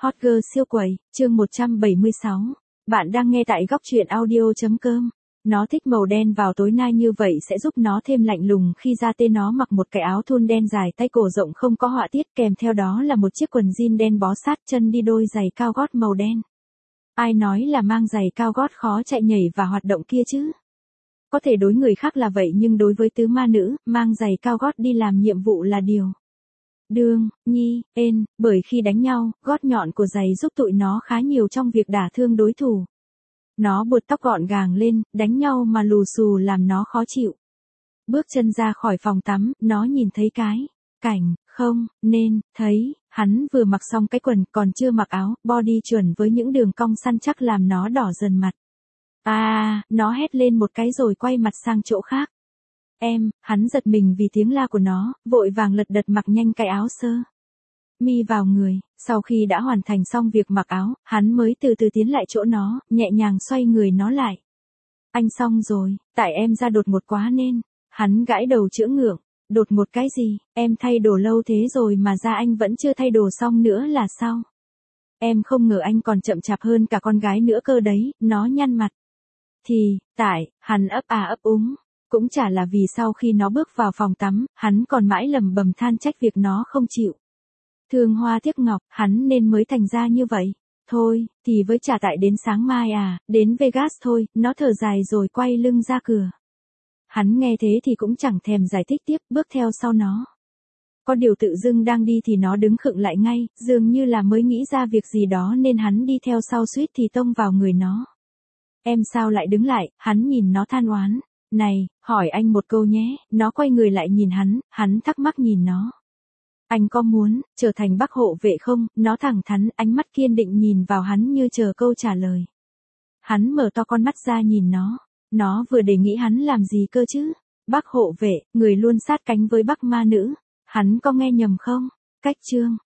Hot girl siêu quẩy, chương 176. Bạn đang nghe tại góc truyện audio.com. Nó thích màu đen vào tối nay như vậy sẽ giúp nó thêm lạnh lùng khi ra tên. Nó mặc một cái áo thun đen dài tay cổ rộng không có họa tiết, kèm theo đó là một chiếc quần jean đen bó sát chân, đi đôi giày cao gót màu đen. Ai nói là mang giày cao gót khó chạy nhảy và hoạt động kia chứ? Có thể đối người khác là vậy nhưng đối với tứ ma nữ, mang giày cao gót đi làm nhiệm vụ là điều đương nhiên, bởi khi đánh nhau, gót nhọn của giày giúp tụi nó khá nhiều trong việc đả thương đối thủ. Nó buộc tóc gọn gàng lên, đánh nhau mà lù xù làm nó khó chịu. Bước chân ra khỏi phòng tắm, nó nhìn thấy cái cảnh không nên thấy. Hắn vừa mặc xong cái quần, còn chưa mặc áo body chuẩn với những đường cong săn chắc làm nó đỏ dần mặt. Nó hét lên một cái rồi quay mặt sang chỗ khác. Hắn giật mình vì tiếng la của nó, vội vàng lật đật mặc nhanh cái áo sơ mi vào người. Sau khi đã hoàn thành xong việc mặc áo, hắn mới từ từ tiến lại chỗ nó, nhẹ nhàng xoay người nó lại. Anh xong rồi, tại em ra đột ngột quá nên. Hắn gãi đầu chữa ngượng. Đột ngột cái gì, em thay đồ lâu thế rồi mà ra anh vẫn chưa thay đồ xong nữa là sao? Em không ngờ anh còn chậm chạp hơn cả con gái nữa cơ đấy. Nó nhăn mặt. Hắn ấp úng. Cũng chả là vì sau khi nó bước vào phòng tắm, hắn còn mãi lầm bầm than trách việc nó không chịu thương hoa tiếc ngọc, hắn nên mới thành ra như vậy. Thôi, thì với chả tại đến sáng mai đến Vegas thôi. Nó thở dài rồi quay lưng ra cửa. Hắn nghe thế thì cũng chẳng thèm giải thích tiếp, bước theo sau nó. Có điều tự dưng đang đi thì nó đứng khựng lại ngay, dường như là mới nghĩ ra việc gì đó nên hắn đi theo sau suýt thì tông vào người nó. Em sao lại đứng lại? Hắn nhìn nó than oán. Này, hỏi anh một câu nhé. Nó quay người lại nhìn hắn thắc mắc nhìn nó. Anh có muốn trở thành Bác hộ vệ không? Nó thẳng thắn, ánh mắt kiên định nhìn vào hắn như chờ câu trả lời. Hắn mở to con mắt ra nhìn nó. Nó vừa đề nghị hắn làm gì cơ chứ? Bác hộ vệ, người luôn sát cánh với Bác ma nữ. Hắn có nghe nhầm không? Cách chương